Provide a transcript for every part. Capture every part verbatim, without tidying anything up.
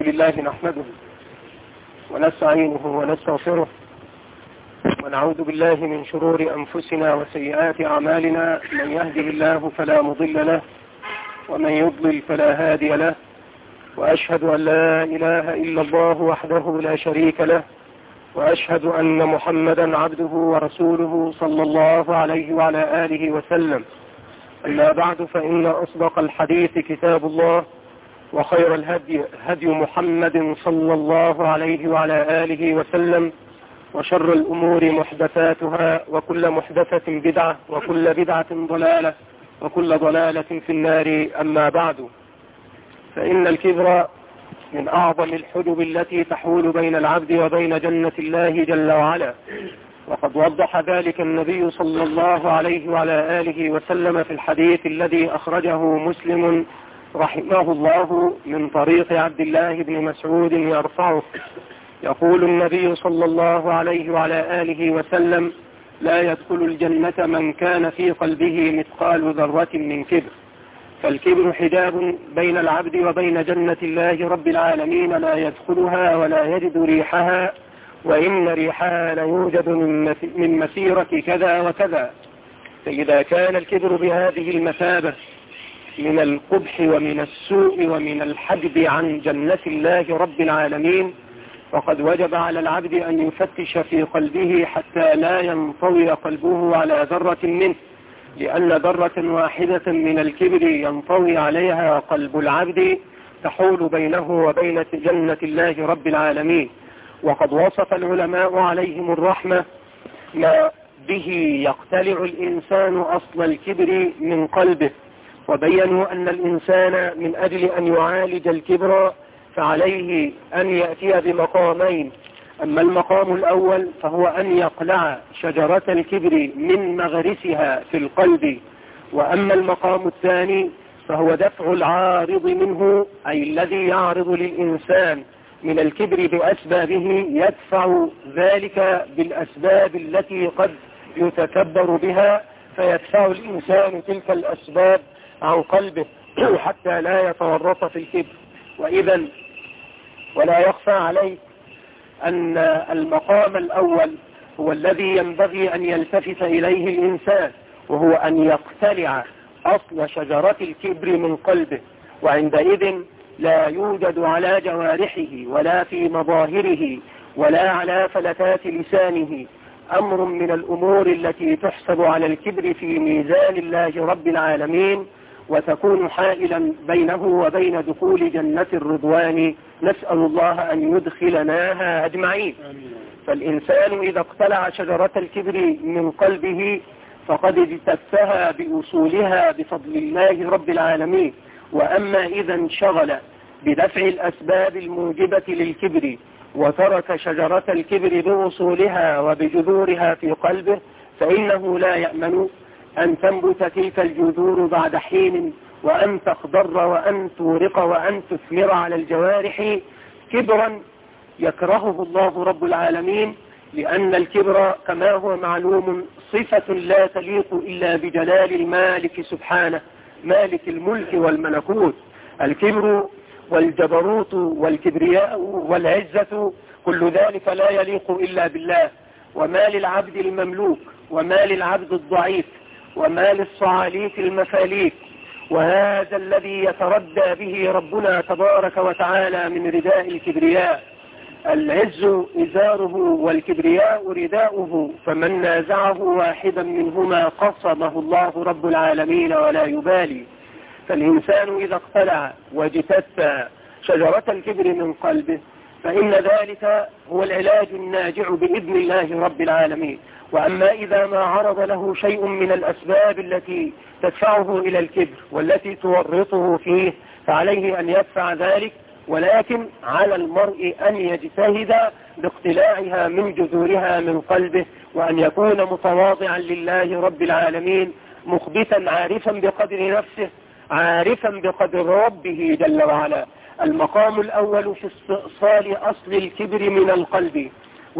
لله نحمده ونستعينه ونستغفره ونعوذ بالله من شرور أنفسنا وسيئات أعمالنا. من يهده الله فلا مضل له ومن يضلل فلا هادي له، وأشهد أن لا إله إلا الله وحده لا شريك له، وأشهد أن محمدا عبده ورسوله صلى الله عليه وعلى آله وسلم. أما بعد، فإن أصدق الحديث كتاب الله، وخير الهدي هدي محمد صلى الله عليه وعلى آله وسلم، وشر الأمور محدثاتها، وكل محدثة بدعة، وكل بدعة ضلالة، وكل ضلالة في النار. أما بعد، فإن الكبر من أعظم الحجب التي تحول بين العبد وبين جنة الله جل وعلا، وقد وضح ذلك النبي صلى الله عليه وعلى آله وسلم في الحديث الذي أخرجه مسلم رحمه الله من طريق عبد الله بن مسعود يرفعه. يقول النبي صلى الله عليه وعلى آله وسلم: لا يدخل الجنة من كان في قلبه مثقال ذرة من كبر. فالكبر حجاب بين العبد وبين جنة الله رب العالمين، لا يدخلها ولا يجد ريحها، وإن ريحها ليوجد من مسيرة كذا وكذا. فإذا كان الكبر بهذه المثابة من القبح ومن السوء ومن الحجب عن جنة الله رب العالمين، فقد وجب على العبد أن يفتش في قلبه حتى لا ينطوي قلبه على ذرة منه، لأن ذرة واحدة من الكبر ينطوي عليها قلب العبد تحول بينه وبين جنة الله رب العالمين. وقد وصف العلماء عليهم الرحمة ما به يقتلع الإنسان أصل الكبر من قلبه، وبينوا أن الإنسان من أجل أن يعالج الكبر فعليه أن يأتي بمقامين. أما المقام الأول فهو أن يقلع شجرة الكبر من مغرسها في القلب، وأما المقام الثاني فهو دفع العارض منه، أي الذي يعرض للإنسان من الكبر بأسبابه، يدفع ذلك بالأسباب التي قد يتكبر بها، فيدفع الإنسان تلك الأسباب عن قلبه حتى لا يتورط في الكبر. وإذا ولا يخفى عليه أن المقام الأول هو الذي ينبغي أن يلتفت إليه الإنسان، وهو أن يقتلع أصل شجرة الكبر من قلبه، وعندئذ لا يوجد على جوارحه ولا في مظاهره ولا على فلتات لسانه أمر من الأمور التي تحسب على الكبر في ميزان الله رب العالمين، وتكون حائلا بينه وبين دخول جنة الرضوان. نسأل الله أن يدخلناها أجمعين. فالإنسان إذا اقتلع شجرة الكبر من قلبه فقد اجتثها بأصولها بفضل الله رب العالمين. وأما إذا انشغل بدفع الأسباب الموجبة للكبر وترك شجرة الكبر بأصولها وبجذورها في قلبه، فإنه لا يأمن أن تنبت تلك الجذور بعد حين، وأن تخضر وأن تورق وأن تثمر على الجوارح كبرا يكرهه الله رب العالمين، لأن الكبر كما هو معلوم صفة لا تليق إلا بجلال المالك سبحانه، مالك الملك والملكوت. الكبر والجبروت والكبرياء والعزة كل ذلك لا يليق إلا بالله. وما للعبد المملوك، وما للعبد الضعيف، وما للصعاليك المفاليك، وهذا الذي يتردى به ربنا تبارك وتعالى من رداء الكبرياء. العز إزاره والكبرياء رداؤه، فمن نازعه واحدا منهما قصمه الله رب العالمين ولا يبالي. فالإنسان إذا اقتلع واجتث شجرة الكبر من قلبه فإن ذلك هو العلاج الناجع بإذن الله رب العالمين. وأما إذا ما عرض له شيء من الأسباب التي تدفعه إلى الكبر والتي تورطه فيه فعليه أن يدفع ذلك، ولكن على المرء أن يجتهد باقتلاعها من جذورها من قلبه، وأن يكون متواضعا لله رب العالمين، مخبتا عارفا بقدر نفسه، عارفا بقدر ربه جل وعلا. المقام الأول في استئصال أصل الكبر من القلب،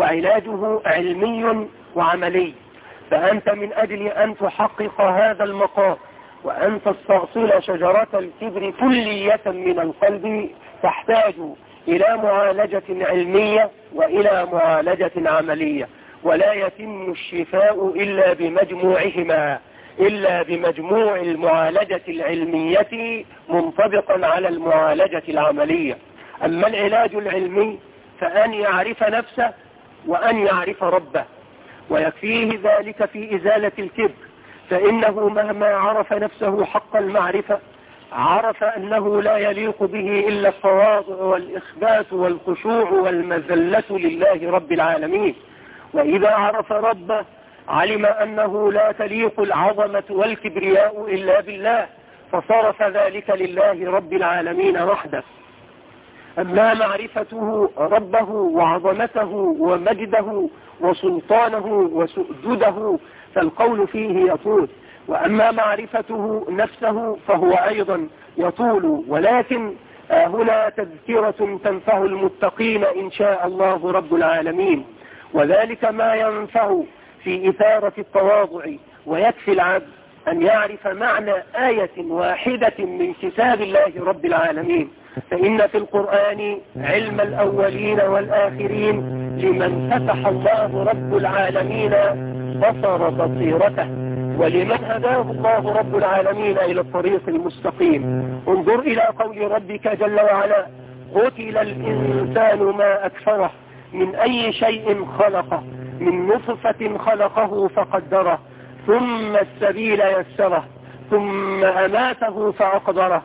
وعلاجه علمي وعملي. فأنت من أجل أن تحقق هذا المقام وأن تستأصل شجرة الكبر كلية من القلب تحتاج إلى معالجة علمية وإلى معالجة عملية، ولا يتم الشفاء إلا بمجموعهما، إلا بمجموع المعالجة العلمية منطبقا على المعالجة العملية. أما العلاج العلمي فأن يعرف نفسه وأن يعرف ربه، ويكفيه ذلك في إزالة الكبر، فإنه مهما عرف نفسه حق المعرفة عرف أنه لا يليق به إلا التواضع والإخبات والخشوع والمذلة لله رب العالمين. وإذا عرف ربه علم أنه لا تليق العظمة والكبرياء إلا بالله، فصرف ذلك لله رب العالمين وحده. أما معرفته ربه وعظمته ومجده وسلطانه وسؤدده فالقول فيه يطول، وأما معرفته نفسه فهو أيضا يطول، ولكن هنا تذكرة تنفع المتقين إن شاء الله رب العالمين، وذلك ما ينفع في إثارة التواضع. ويكفي العبد أن يعرف معنى آية واحدة من كتاب الله رب العالمين، فإن في القرآن علم الأولين والآخرين لمن فتح الله رب العالمين بصر بصيرته، ولمن هداه الله رب العالمين إلى الطريق المستقيم. انظر إلى قول ربك جل وعلا: قتل الإنسان ما أكفره من أي شيء خلقه، من نطفة خلقه فقدره، ثم السبيل يسره، ثم أماته فأقدره،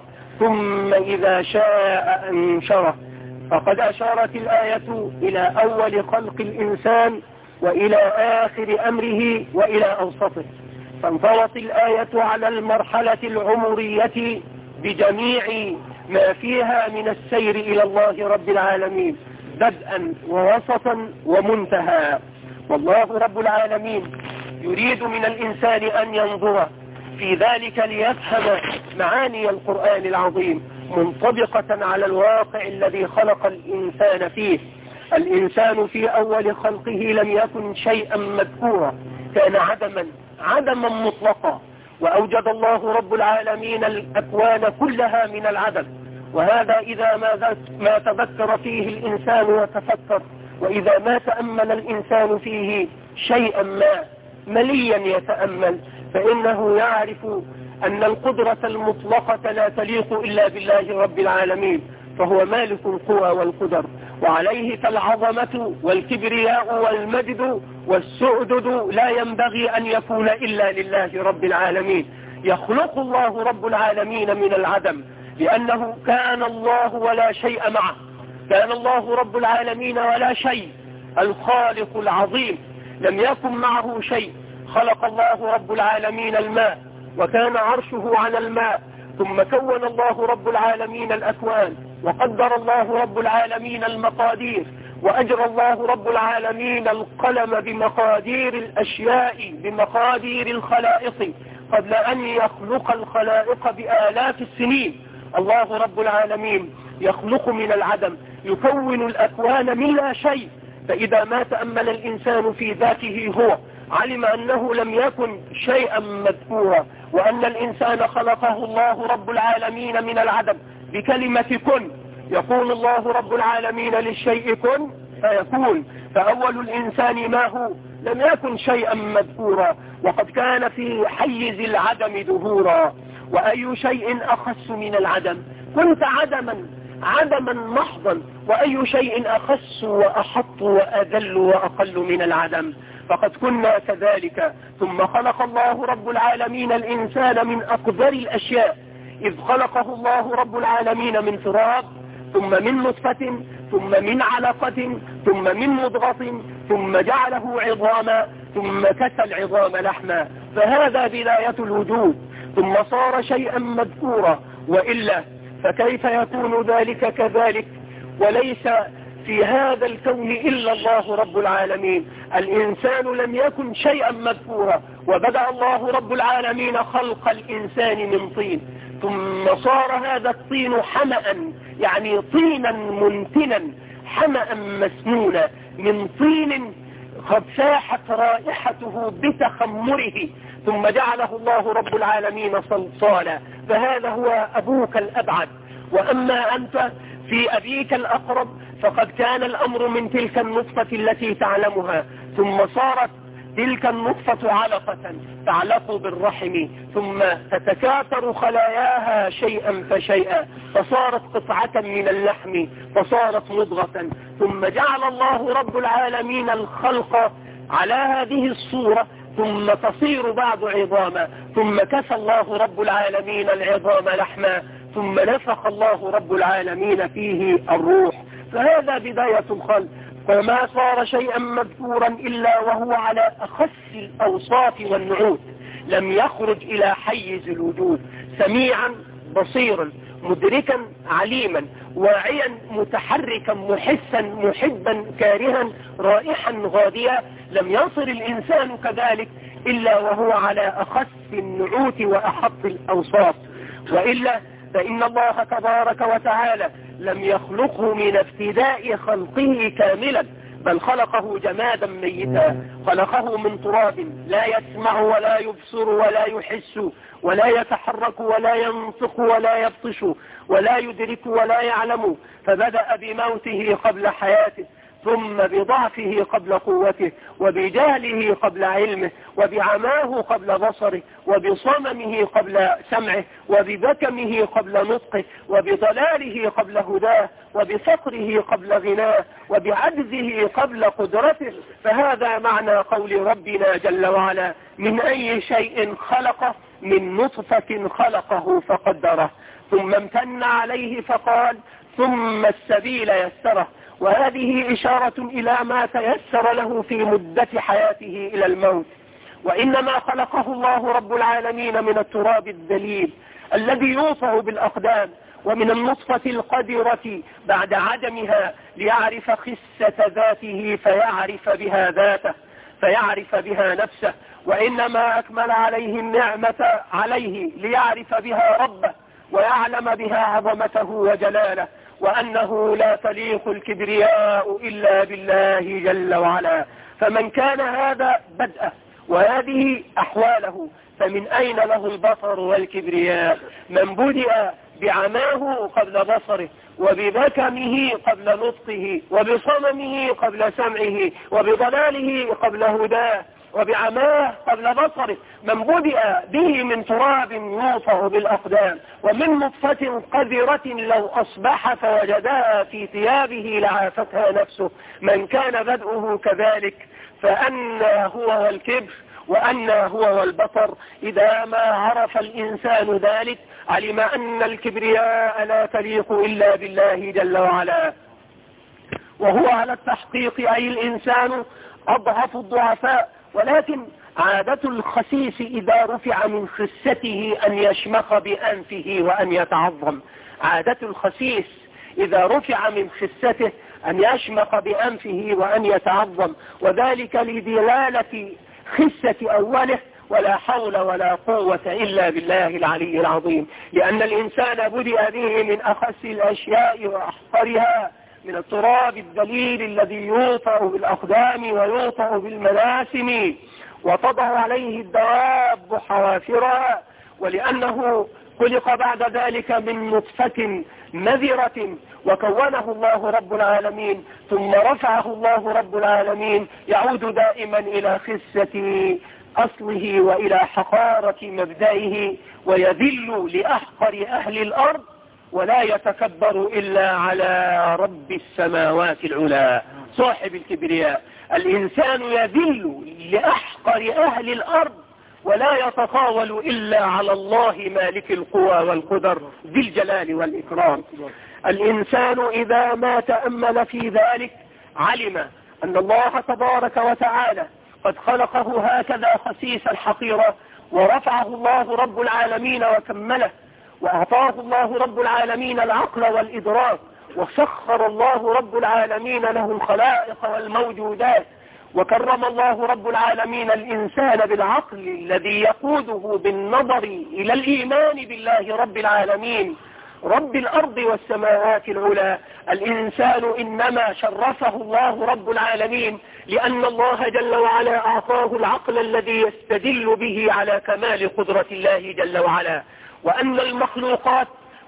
ثم إذا شاء أنشره. فقد أشارت الآية إلى أول خلق الإنسان وإلى آخر أمره وإلى أوسطه، فانطلت الآية على المرحلة العمرية بجميع ما فيها من السير إلى الله رب العالمين، بدءا ووسطا ومنتهى. والله رب العالمين يريد من الإنسان أن ينظر في ذلك ليفهم معاني القرآن العظيم منطبقة على الواقع الذي خلق الإنسان فيه. الإنسان في أول خلقه لم يكن شيئا مذكورا، كان عدما عدما مطلقا، وأوجد الله رب العالمين الأكوان كلها من العدم. وهذا إذا ما, ما تذكر فيه الإنسان وتفكر، وإذا ما تأمل الإنسان فيه شيئا ما مليا يتأمل، فإنه يعرف أن القدرة المطلقة لا تليق إلا بالله رب العالمين، فهو مالك القوى والقدر، وعليه فالعظمة والكبرياء والمجد والسؤدد لا ينبغي أن يكون إلا لله رب العالمين. يخلق الله رب العالمين من العدم، لأنه كان الله ولا شيء معه، كان الله رب العالمين ولا شيء، الخالق العظيم لم يكن معه شيء. خلق الله رب العالمين الماء وكان عرشه على الماء، ثم كون الله رب العالمين الأكوان، وقدر الله رب العالمين المقادير، وأجرى الله رب العالمين القلم بمقادير الأشياء بمقادير الخلائق قبل أن يخلق الخلائق بآلاف السنين. الله رب العالمين يخلق من العدم، يكون الأكوان من لا شيء. فإذا ما تأمل الإنسان في ذاته هو علم أنه لم يكن شيئا مذكورا، وأن الإنسان خلقه الله رب العالمين من العدم بكلمة كن. يقول الله رب العالمين للشيء كن فيكون، فأول الإنسان ما هو لم يكن شيئا مذكورا، وقد كان في حيز العدم ظهورا. وأي شيء أخص من العدم؟ كنت عدما عدما محضا، وأي شيء أخص وأحط وأذل وأقل من العدم؟ فقد كنا كذلك. ثم خلق الله رب العالمين الإنسان من أقدر الأشياء، إذ خلقه الله رب العالمين من تراب، ثم من نطفة، ثم من علقة، ثم من مضغة، ثم جعله عظاما، ثم كسى العظام لحما، فهذا بداية الوجود، ثم صار شيئا مذكورا. وإلا فكيف يكون ذلك كذلك وليس في هذا الكون إلا الله رب العالمين؟ الإنسان لم يكن شيئا مذكورا، وبدأ الله رب العالمين خلق الإنسان من طين، ثم صار هذا الطين حمأ، يعني طينا منتنا، حمأ مسنونا، من طين قد فاحت رائحته بتخمره، ثم جعله الله رب العالمين صلصالا، فهذا هو أبوك الأبعد. وأما أنت في أبيك الأقرب فقد كان الأمر من تلك النطفة التي تعلمها، ثم صارت تلك النطفة علقة تعلق بالرحم، ثم تتكاثر خلاياها شيئا فشيئا فصارت قطعة من اللحم فصارت مضغة، ثم جعل الله رب العالمين الخلق على هذه الصورة، ثم تصير بعض عظاما، ثم كسى الله رب العالمين العظام لحما، ثم نفخ الله رب العالمين فيه الروح. فهذا بداية الخلق، فما صار شيئا مذكورا إلا وهو على أخس الأوصاف والنعوت، لم يخرج إلى حيز الوجود، سميعا بصيرا مدركا عليما واعيا متحركا محسا محبا كارها رائحا غاديا، لم يصل الإنسان كذلك إلا وهو على أخس النعوت وأحط الأوصاف، وإلا فإن الله تبارك وتعالى لم يخلقه من ابتداء خلقه كاملا، بل خلقه جمادا ميتا، خلقه من تراب لا يسمع ولا يبصر ولا يحس ولا يتحرك ولا ينطق ولا يبطش ولا يدرك ولا يعلم، فبدأ بموته قبل حياته، ثم بضعفه قبل قوته، وبجهله قبل علمه، وبعماه قبل بصره، وبصممه قبل سمعه، وببكمه قبل نطقه، وبضلاله قبل هداه، وبفقره قبل غناه، وبعجزه قبل قدرته. فهذا معنى قول ربنا جل وعلا: من أي شيء خلقه؟ من نطفة خلقه فقدره، ثم امتن عليه فقال: ثم السبيل يسره. وهذه إشارة إلى ما تيسر له في مدة حياته إلى الموت. وإنما خلقه الله رب العالمين من التراب الذليل الذي يوصف بالأقدام، ومن النطفة القدرة بعد عدمها، ليعرف خسة ذاته فيعرف بها ذاته، فيعرف بها نفسه. وإنما أكمل عليه النعمة عليه ليعرف بها ربه، ويعلم بها عظمته وجلاله، وأنه لا تليق الكبرياء إلا بالله جل وعلا. فمن كان هذا بدءه وهذه أحواله، فمن أين له البصر والكبرياء؟ من بدأ بعماه قبل بصره، وببكمه قبل نطقه، وبصممه قبل سمعه، وبضلاله قبل هداه، وبعماه قبل بصره. من بدأ به من تراب يوصف بالأقدام، ومن نطفة قذرة لو أصبح فوجدها في ثيابه لعافتها نفسه. من كان بدءه كذلك فأنى هو والكبر وأنى هو والبطر. إذا ما عرف الإنسان ذلك علم أن الكبرياء لا تليق إلا بالله جل وعلا. وهو على التحقيق أي الإنسان أضعف الضعفاء، ولكن عادة الخسيس إذا رفع من خسته أن يشمخ بأنفه وأن يتعظم. عادة الخسيس إذا رفع من خسته أن يشمخ بأنفه وأن يتعظم، وذلك لدلالة خسة أوله: ولا حول ولا قوة إلا بالله العلي العظيم. لأن الإنسان بدأ به من أخس الأشياء وأحقرها، من التراب الذليل الذي يوطأ بالأقدام ويوطأ بالمناسم، وتضع عليه الدواب حوافرها. ولأنه خلق بعد ذلك من نطفة مذرة وكونه الله رب العالمين، ثم رفعه الله رب العالمين، يعود دائما إلى خسة أصله وإلى حقارة مبدئه، ويذل لأحقر أهل الأرض ولا يتكبر إلا على رب السماوات العلى صاحب الكبرياء. الإنسان يذل لأحقر أهل الأرض ولا يتطاول إلا على الله مالك القوى والقدر ذي الجلال والإكرام. الإنسان إذا ما تأمل في ذلك علم أن الله تبارك وتعالى قد خلقه هكذا خسيسا حقيرا، ورفعه الله رب العالمين وكمله، وأعطاه الله رب العالمين العقل والإدراك، وسخر الله رب العالمين له الخلائق والموجودات، وكرم الله رب العالمين الإنسان بالعقل الذي يقوده بالنظر إلى الإيمان بالله رب العالمين رب الأرض والسماوات العلى. الإنسان إنما شرفه الله رب العالمين لأن الله جل وعلا أعطاه العقل الذي يستدل به على كمال قدرة الله جل وعلا، وأن المخلوقات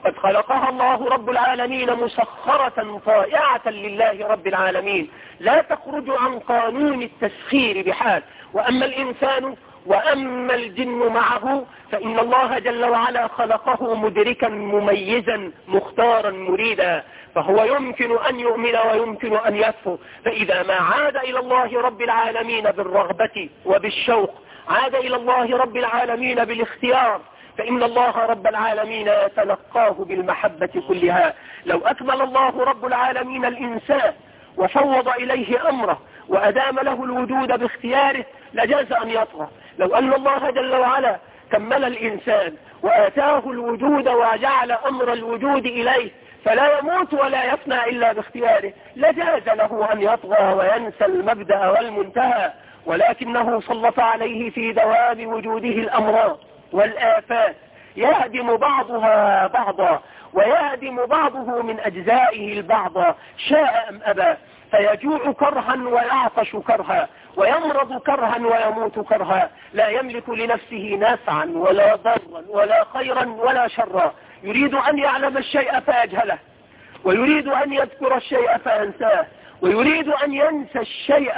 قد خلقها الله رب العالمين مسخرة طائعة لله رب العالمين، لا تخرج عن قانون التسخير بحال. وأما الإنسان وأما الجن معه فإن الله جل وعلا خلقه مدركا مميزا مختارا مريدا، فهو يمكن أن يؤمن ويمكن أن يكفر. فإذا ما عاد إلى الله رب العالمين بالرغبة وبالشوق، عاد إلى الله رب العالمين بالاختيار، فإن الله رب العالمين يتلقاه بالمحبة كلها. لو أكمل الله رب العالمين الإنسان وفوض إليه أمره وأدام له الوجود باختياره لجاز أن يطغى. لو أن الله جل وعلا كمل الإنسان وآتاه الوجود وجعل أمر الوجود إليه فلا يموت ولا يفنى إلا باختياره لجاز له أن يطغى وينسى المبدأ والمنتهى، ولكنه سلط عليه في دوام وجوده الأمراض والآفات يهدم بعضها بعضا ويهدم بعضه من أجزائه البعض شاء أم أبى، فيجوع كرها ويعطش كرها ويمرض كرها ويموت كرها، لا يملك لنفسه نفعا ولا ضرا ولا خيرا ولا شرا، يريد أن يعلم الشيء فيجهله، ويريد أن يذكر الشيء فينساه، ويريد أن ينسى الشيء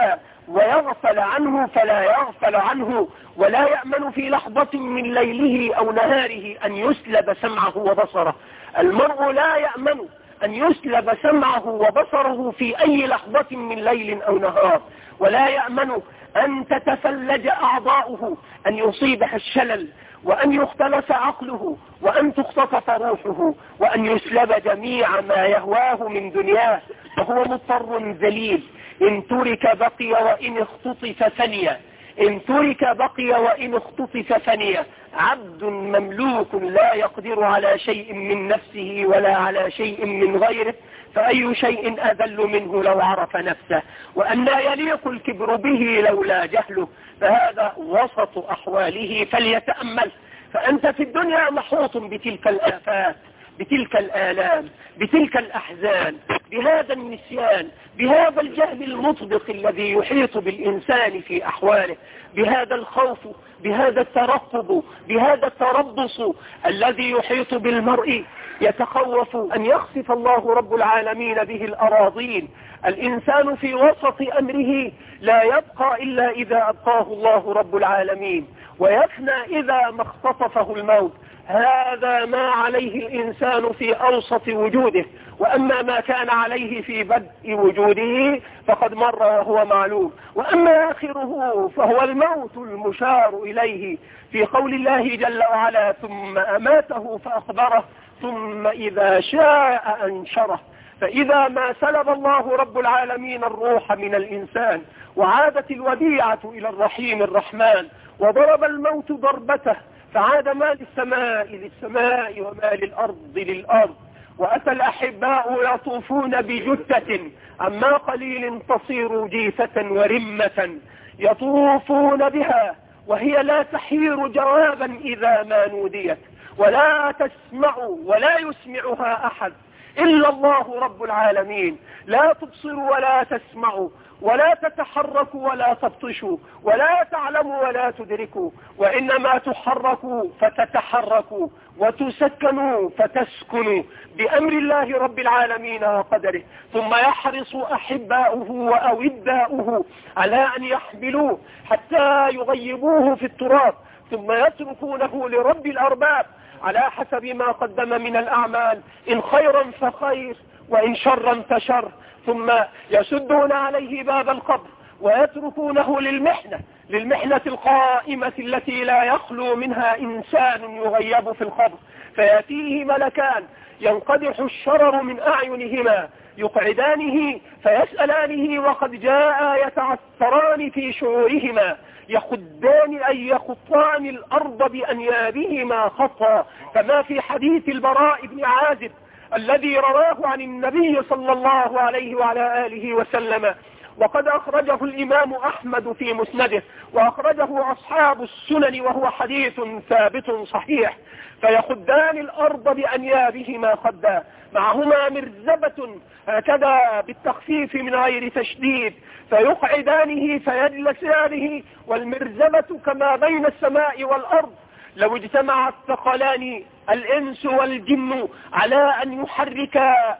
ويغفل عنه فلا يغفل عنه، ولا يأمن في لحظة من ليله أو نهاره أن يسلب سمعه وبصره. المرء لا يأمن أن يسلب سمعه وبصره في أي لحظة من ليل أو نهار، ولا يأمن أن تتفلج أعضاؤه، أن يصيبها الشلل، وأن يختلس عقله، وأن تختطف روحه، وأن يسلب جميع ما يهواه من دنياه، فهو مضطر ذليل. إن ترك بقي وإن اختطف ثانية، إن ترك بقي وإن اختطف ثانية، عبد مملوك لا يقدر على شيء من نفسه ولا على شيء من غيره، فأي شيء أذل منه لو عرف نفسه، وأن لا يليق الكبر به لولا جهله، فهذا وسط أحواله فليتأمل. فأنت في الدنيا محوط بتلك الآفات، بتلك الآلام، بتلك الأحزان، بهذا النسيان، بهذا الجهل المطبق الذي يحيط بالإنسان في أحواله، بهذا الخوف، بهذا الترقب، بهذا التربص الذي يحيط بالمرء، يتخوف أن يخسف الله رب العالمين به الأراضين. الإنسان في وسط أمره لا يبقى إلا إذا أبقاه الله رب العالمين، ويفنى إذا ما اختطفه الموت. هذا ما عليه الإنسان في أوسط وجوده، وأما ما كان عليه في بدء وجوده فقد مر وهو معلوم، وأما آخره فهو الموت المشار إليه في قول الله جل وعلا: ثم أماته فأخبره ثم إذا شاء أنشره. فإذا ما سلب الله رب العالمين الروح من الإنسان وعادت الوديعة إلى الرحيم الرحمن وضرب الموت ضربته، فعاد ما للسماء للسماء وما للأرض للأرض، وأتى الأحباء يطوفون بجثة عما قليل تصير جيفة ورمة، يطوفون بها وهي لا تحير جوابا إذا ما نوديت، ولا تسمع ولا يسمعها أحد إلا الله رب العالمين، لا تبصر ولا تسمع ولا تتحرك ولا تبطش ولا تعلم ولا تدرك، وإنما تحرك فتتحرك وتسكن فتسكن بأمر الله رب العالمين وقدره. ثم يحرص أحباؤه وأوداؤه على أن يحملوه حتى يغيبوه في التراب، ثم يتركونه لرب الأرباب على حسب ما قدم من الأعمال، إن خيرا فخير وإن شرا فشر، ثم يسدون عليه باب القبر ويتركونه للمحنة للمحنة القائمة التي لا يخلو منها إنسان يغيب في القبر، فيأتيه ملكان ينقدح الشرر من أعينهما يقعدانه فيسألانه وقد جاء يتعثران في شعورهما، يخدان أي يخطان الأرض بأنيابهما خطا، كما في حديث البراء بن عازب الذي رواه عن النبي صلى الله عليه وعلى آله وسلم، وقد أخرجه الإمام أحمد في مسنده، وأخرجه أصحاب السنن، وهو حديث ثابت صحيح. فيخدان الأرض بأنيابهما خدا، معهما مرزبة هكذا بالتخفيف من غير تشديد، فيقعدانه فيجلسانه، والمرزبة كما بين السماء والأرض، لو اجتمع الثقلان الإنس والجن على أن يحرك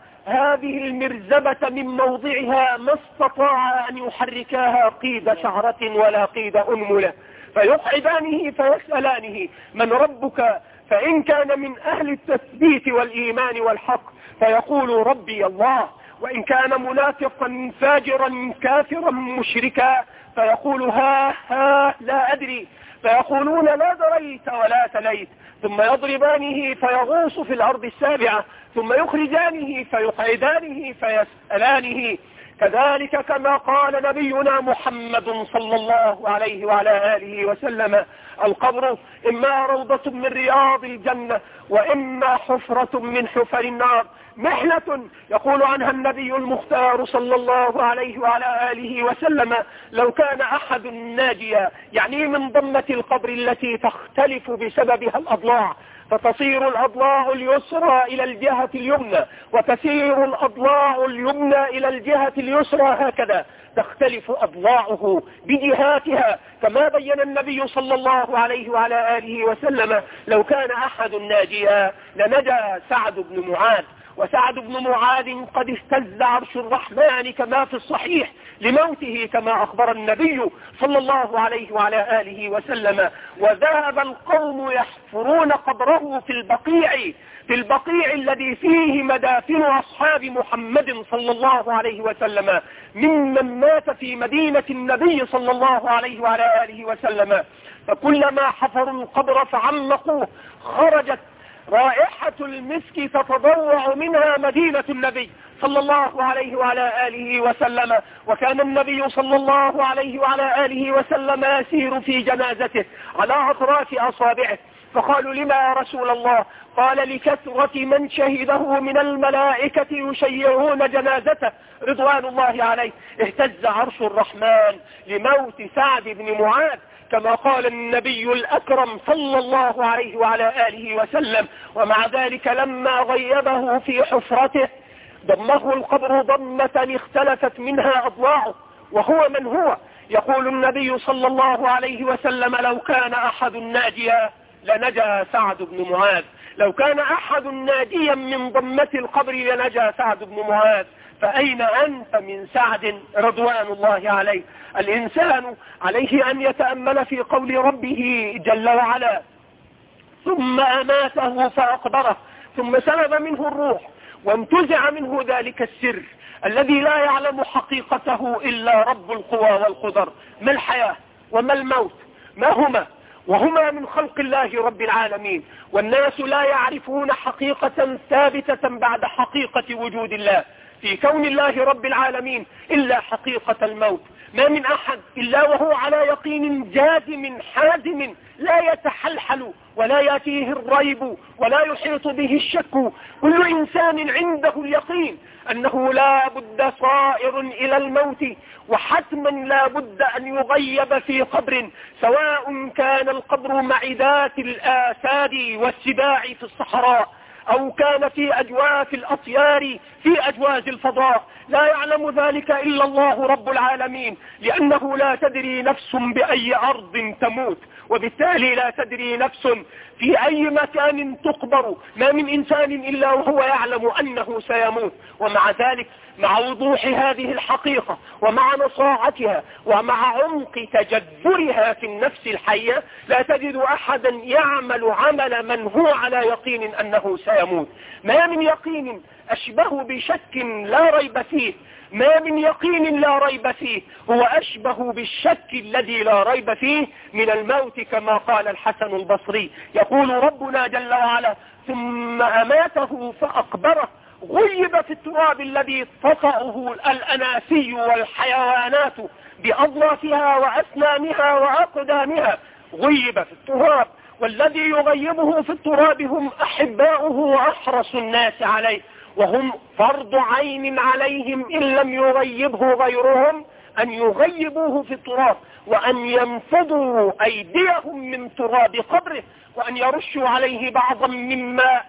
هذه المرزبة من موضعها ما استطاع أن يحركها قيد شعرة ولا قيد أنملة، فيقعدانه فيسألانه من ربك؟ فإن كان من أهل التثبيت والإيمان والحق فيقول ربي الله، وإن كان منافقا فاجرا كافرا مشركا فيقول ها ها لا أدري، فيقولون لا دريت ولا تليت، ثم يضربانه فيغوص في الأرض السابعة، ثم يخرجانه فيقعدانه فيسألانه. كذلك كما قال نبينا محمد صلى الله عليه وعلى آله وسلم: القبر إما روضة من رياض الجنة وإما حفرة من حفر النار، محنة يقول عنها النبي المختار صلى الله عليه وعلى آله وسلم: لو كان أحد ناجيا، يعني من ضمة القبر التي تختلف بسببها الأضلاع، فتصير الأضلاع اليسرى إلى الجهة اليمنى وتسير الأضلاع اليمنى إلى الجهة اليسرى، هكذا تختلف أضلاعه بجهاتها، كما بين النبي صلى الله عليه وعلى آله وسلم: لو كان أحد ناجيا لنجا سعد بن معاذ. وسعد بن معاذ قد اهتز عرش الرحمن كما في الصحيح لموته كما أخبر النبي صلى الله عليه وعلى آله وسلم. وذهب القوم يحفرون قبره في البقيع في البقيع الذي فيه مدافن أصحاب محمد صلى الله عليه وسلم ممن مات في مدينة النبي صلى الله عليه وعلى آله وسلم، فكلما حفروا القبر فعمقوه خرجت رائحة المسك تتضوع منها مدينة النبي صلى الله عليه وعلى آله وسلم. وكان النبي صلى الله عليه وعلى آله وسلم يسير في جنازته على أطراف أصابعه، فقالوا: لما يا رسول الله؟ قال: لكثرة من شهده من الملائكة يشيعون جنازته رضوان الله عليه. اهتز عرش الرحمن لموت سعد بن معاذ كما قال النبي الأكرم صلى الله عليه وعلى آله وسلم. ومع ذلك لما غيبه في حفرته ضمه القبر ضمة اختلفت منها أضلاعه، وهو من هو؟ يقول النبي صلى الله عليه وسلم: لو كان أحد ناجيا لنجا سعد بن معاذ، لو كان أحد ناجيا من ضمة القبر لنجا سعد بن معاذ، فأين أنت من سعد رضوان الله عليه؟ الإنسان عليه أن يتأمل في قول ربه جل وعلا: ثم أماته فأقبره ثم سلب منه الروح وانتزع منه ذلك السر الذي لا يعلم حقيقته إلا رب القوى والقدر. ما الحياة وما الموت؟ ما هما؟ وهما من خلق الله رب العالمين، والناس لا يعرفون حقيقة ثابتة بعد حقيقة وجود الله في كون الله رب العالمين إلا حقيقة الموت. ما من أحد إلا وهو على يقين جازم حازم لا يتحلحل ولا يأتيه الريب ولا يحيط به الشك. كل إنسان عنده اليقين أنه لا بد صائر إلى الموت، وحتما لا بد أن يغيب في قبر، سواء كان القبر معدات الآساد والسباع في الصحراء أو كان في أجواف الأطيار في أجواز الفضاء. لا يعلم ذلك إلا الله رب العالمين، لأنه لا تدري نفس بأي أرض تموت، وبالتالي لا تدري نفس في أي مكان تقبر. ما من إنسان إلا وهو يعلم أنه سيموت. ومع ذلك مع وضوح هذه الحقيقة ومع نصاعتها ومع عمق تجذرها في النفس الحية لا تجد أحدا يعمل عمل من هو على يقين أنه سيموت. ما من يقين أشبه بشك لا ريب فيه، ما من يقين لا ريب فيه هو أشبه بالشك الذي لا ريب فيه من الموت، كما قال الحسن البصري يقول ربنا جل وعلا: ثم أماته فأقبره، غيب في التراب الذي تطأه الأناسي والحيوانات بأظلافها وأسنانها وأقدامها، غيب في التراب، والذي يغيبه في التراب هم أحباؤه وأحرص الناس عليه، وهم فرض عين عليهم إن لم يغيبه غيرهم أن يغيبوه في التراب، وأن ينفضوا أيديهم من تراب قبره، وأن يرشوا عليه بعضا من ماء.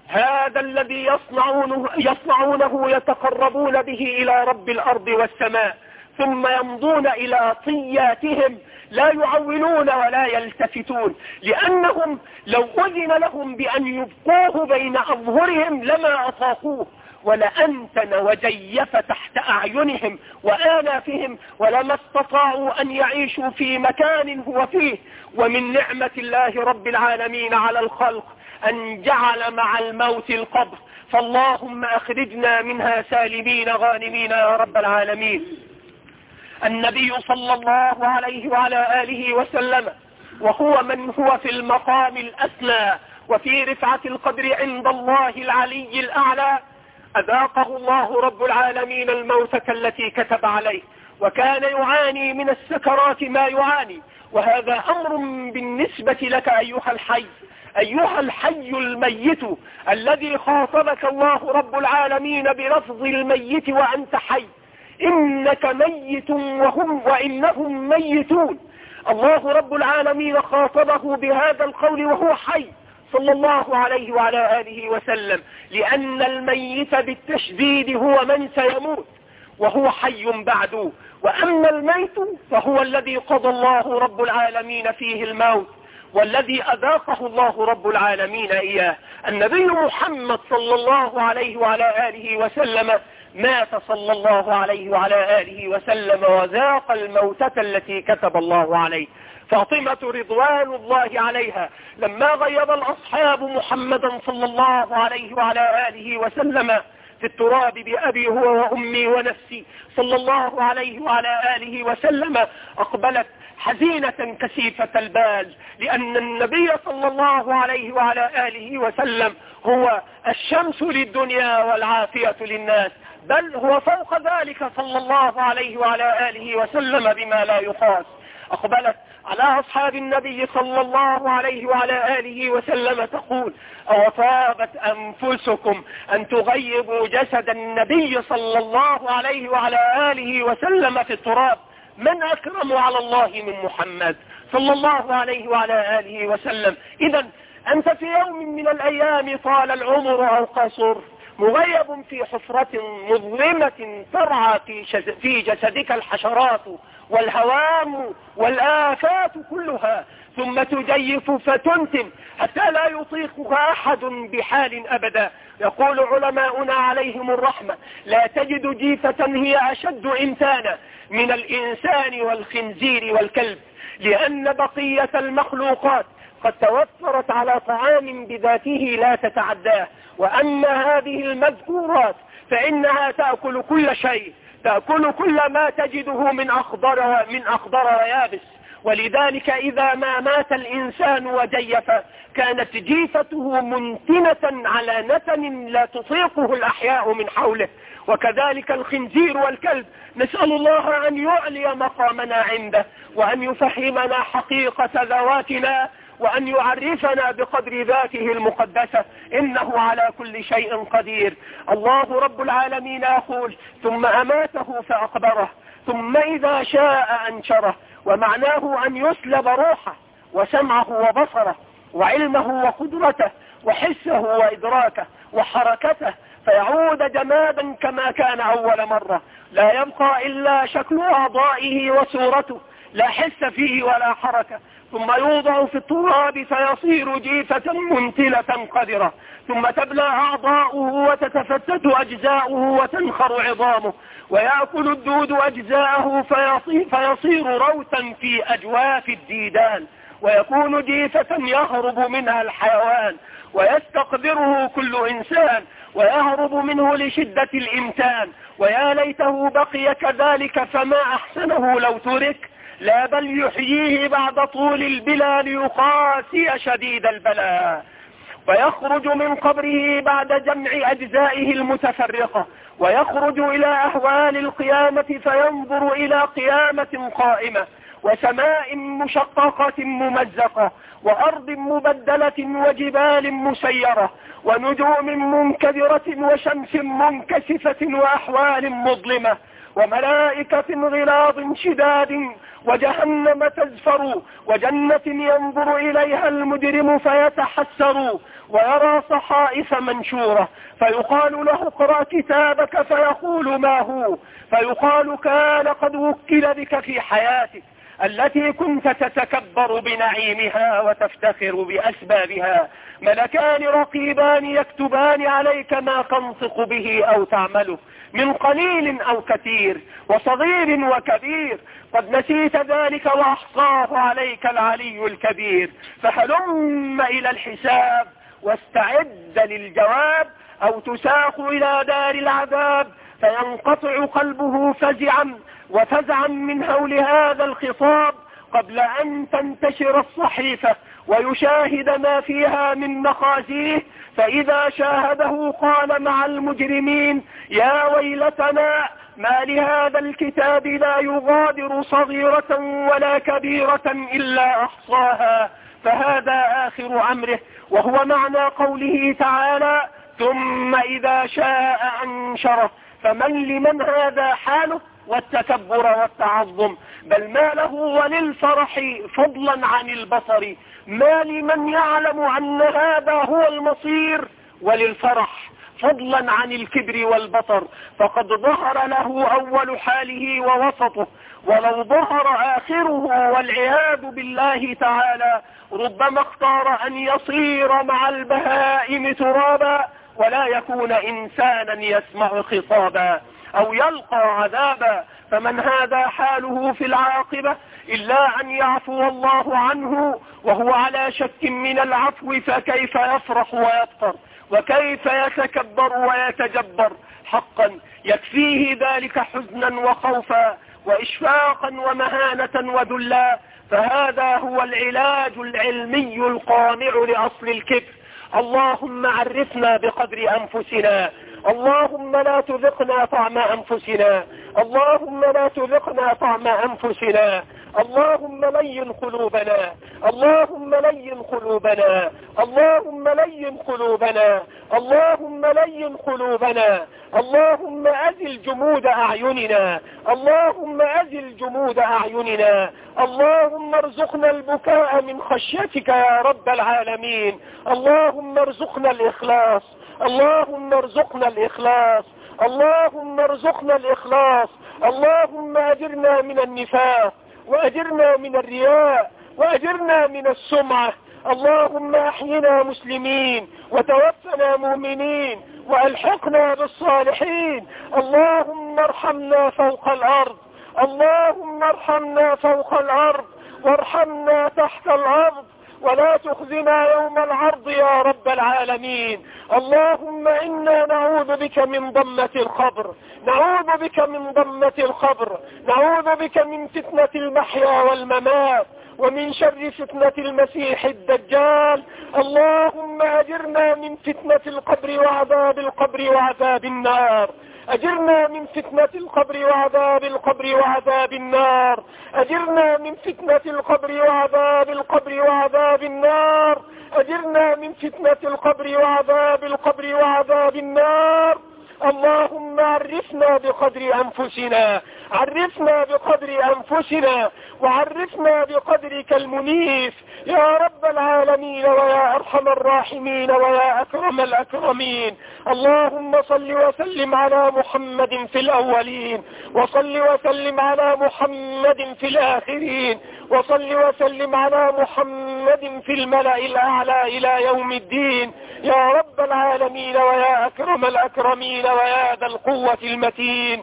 هذا الذي يصنعونه, يصنعونه يتقربون به إلى رب الأرض والسماء، ثم يمضون إلى طياتهم لا يعولون ولا يلتفتون، لأنهم لو أذن لهم بأن يبقوه بين أظهرهم لما أطاقوه، ولأنتن وجيف تحت أعينهم وآلافهم، ولما استطاعوا أن يعيشوا في مكان هو فيه. ومن نعمة الله رب العالمين على الخلق أن جعل مع الموت القبر، فاللهم أخرجنا منها سالمين غانمين يا رب العالمين. النبي صلى الله عليه وعلى آله وسلم وهو من هو في المقام الأسنى وفي رفعة القدر عند الله العلي الأعلى، أذاقه الله رب العالمين الموتة التي كتب عليه، وكان يعاني من السكرات ما يعاني. وهذا أمر بالنسبة لك أيها الحي، أيها الحي الميت الذي خاطبك الله رب العالمين بلفظ الميت وأنت حي، إنك ميت وهم وإنهم ميتون. الله رب العالمين خاطبه بهذا القول وهو حي صلى الله عليه وعلى آله وسلم، لأن الميت بالتشديد هو من سيموت وهو حي بعده، وأما الميت فهو الذي قضى الله رب العالمين فيه الموت والذي أذاقه الله رب العالمين إياه. النبي محمد صلى الله عليه وعلى آله وسلم مات صلى الله عليه وعلى آله وسلم وذاق الموتة التي كتب الله عليه. فاطمة رضوان الله عليها لما غيب الأصحاب محمدا صلى الله عليه وعلى آله وسلم في التراب بأبي هو وأمي ونفسي صلى الله عليه وعلى آله وسلم، أقبلت حزينة كثيفة البال، لأن النبي صلى الله عليه وعلى آله وسلم هو الشمس للدنيا والعافية للناس، بل هو فوق ذلك صلى الله عليه وعلى آله وسلم بما لا يقاس. أقبلت على أصحاب النبي صلى الله عليه وعلى آله وسلم تقول: أوطابت أنفسكم أن تغيبوا جسد النبي صلى الله عليه وعلى آله وسلم في التراب؟ من أكرم على الله من محمد صلى الله عليه وعلى آله وسلم؟ إذا أنت في يوم من الأيام طال العمر أو قصر مغيب في حفرة مظلمة ترعى في جسدك الحشرات والهوام والآفات كلها، ثم تجيف فتنتم حتى لا يطيقها أحد بحال أبدا. يقول علماؤنا عليهم الرحمة: لا تجد جيفة هي أشد إنسانا من الإنسان والخنزير والكلب، لأن بقية المخلوقات قد توفرت على طعام بذاته لا تتعداه، وأما هذه المذكورات فإنها تأكل كل شيء، تأكل كل ما تجده من أخضر من أخضر ويابس. ولذلك إذا ما مات الإنسان وجيف كانت جيفته منتنة على نتن لا تطيقه الأحياء من حوله. وكذلك الخنزير والكلب، نسأل الله أن يعلي مقامنا عنده، وأن يفهمنا حقيقة ذواتنا، وأن يعرفنا بقدر ذاته المقدسة، إنه على كل شيء قدير. الله رب العالمين يقول: ثم أماته فأقبره ثم إذا شاء أنشره، ومعناه أن يسلب روحه وسمعه وبصره وعلمه وقدرته وحسه وإدراكه وحركته، فيعود جمادا كما كان أول مرة، لا يبقى إلا شكل أعضائه وصورته، لا حس فيه ولا حركة، ثم يوضع في التراب فيصير جيفة منتلة قذرة، ثم تبلى أعضاؤه وتتفتت أجزاؤه وتنخر عظامه، ويأكل الدود أجزاءه فيصير روتا في أجواف الديدان، ويكون جيفة يهرب منها الحيوان ويستقدره كل إنسان، ويهرب منه لشدة الإمتان. ويا ليته بقي كذلك، فما أحسنه لو ترك، لا بل يحييه بعد طول البلا ليقاسي شديد البلاء. ويخرج من قبره بعد جمع أجزائه المتفرقة، ويخرج إلى أهوال القيامة فينظر إلى قيامة قائمة، وسماء مشققة ممزقة، وأرض مبدلة، وجبال مسيرة، ونجوم منكدرة، وشمس منكسفة، وأحوال مظلمة، وملائكة غلاظ شداد، وجهنم تزفر، وجنة ينظر إليها المجرم فيتحسر، ويرى صحائف منشورة، فيقال له: اقرأ كتابك، فيقول: ما هو؟ فيقال: كان قد وكل بك في حياتك، التي كنت تتكبر بنعيمها وتفتخر بأسبابها. ملكان رقيبان يكتبان عليك ما تنطق به أو تعمله، من قليل أو كثير، وصغير وكبير. قد نسيت ذلك وأحصاه عليك العلي الكبير. فهلم إلى الحساب واستعد للجواب، أو تساق إلى دار العذاب فينقطع قلبه فزعا وفزعا من هول هذا الخطاب قبل أن تنتشر الصحيفة ويشاهد ما فيها من مخازيه. فإذا شاهده قال مع المجرمين: يا ويلتنا، ما لهذا الكتاب لا يغادر صغيرة ولا كبيرة إلا أحصاها. فهذا آخر أمره، وهو معنى قوله تعالى: ثم إذا شاء أنشره. فمن لمن هذا حاله والتكبر والتعظم، بل ما له وللفرح فضلا عن البصر. ما لمن يعلم أن هذا هو المصير وللفرح فضلا عن الكبر والبطر. فقد ظهر له أول حاله ووسطه، ولو ظهر آخره والعياذ بالله تعالى ربما اختار أن يصير مع البهائم ترابا ولا يكون إنسانا يسمع خطابا أو يلقى عذابا. فمن هذا حاله في العاقبة إلا أن يعفو الله عنه وهو على شك من العفو، فكيف يفرح ويبطر، وكيف يتكبر ويتجبر. حقا يكفيه ذلك حزنا وخوفا وإشفاقا ومهانة وذلا. فهذا هو العلاج العلمي القامع لأصل الكبر. اللهم عرفنا بقدر أنفسنا، اللهم لا تذقنا طعم أنفسنا، اللهم لا تذقنا طعم أنفسنا. اللهم لين قلوبنا، اللهم لين قلوبنا، اللهم لين قلوبنا، اللهم لين قلوبنا. اللهم أزل جمود أعيننا، اللهم أزل جمود أعيننا. اللهم ارزقنا البكاء من خشيتك يا رب العالمين. اللهم ارزقنا الإخلاص، اللهم ارزقنا الإخلاص، اللهم ارزقنا الإخلاص. اللهم أجرنا من النفاق، وأجرنا من الرياء، وأجرنا من السمعة. اللهم أحينا مسلمين وتوفنا مؤمنين وألحقنا بالصالحين. اللهم ارحمنا فوق الأرض، اللهم ارحمنا فوق الأرض، وارحمنا تحت الأرض، ولا تخزنا يوم العرض يا رب العالمين. اللهم إنا نعوذ بك من ضمة القبر، نعوذ بك من ضمة القبر، نعوذ بك من فتنة المحيا والممات، ومن شر فتنة المسيح الدجال. اللهم أجرنا من فتنة القبر وعذاب القبر وعذاب النار، أجرنا من فتنة القبر وعذاب القبر وعذاب النار، أجرنا من فتنة القبر وعذاب القبر وعذاب النار، أجرنا من فتنة القبر وعذاب القبر وعذاب النار. اللهم عرفنا بقدر أنفسنا، عرفنا بقدر أنفسنا، وعرفنا بقدرك المنيف يا رب العالمين ويا أرحم الراحمين ويا أكرم الأكرمين. اللهم صل وسلم على محمد في الأولين، وصل وسلم على محمد في الآخرين، وصل وسلم على محمد في الملأ الأعلى إلى يوم الدين يا رب العالمين ويا أكرم الأكرمين ويا ذا القوة المتين.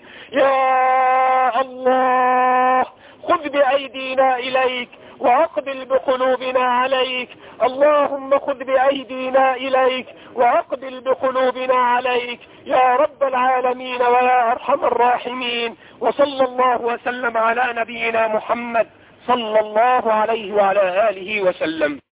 يا الله خذ بأيدينا إليك وأقبل بقلوبنا عليك. اللهم خذ بأيدينا إليك وأقبل بقلوبنا عليك يا رب العالمين ويا أرحم الراحمين. وصلى الله وسلم على نبينا محمد صلى الله عليه وعلى آله وسلم.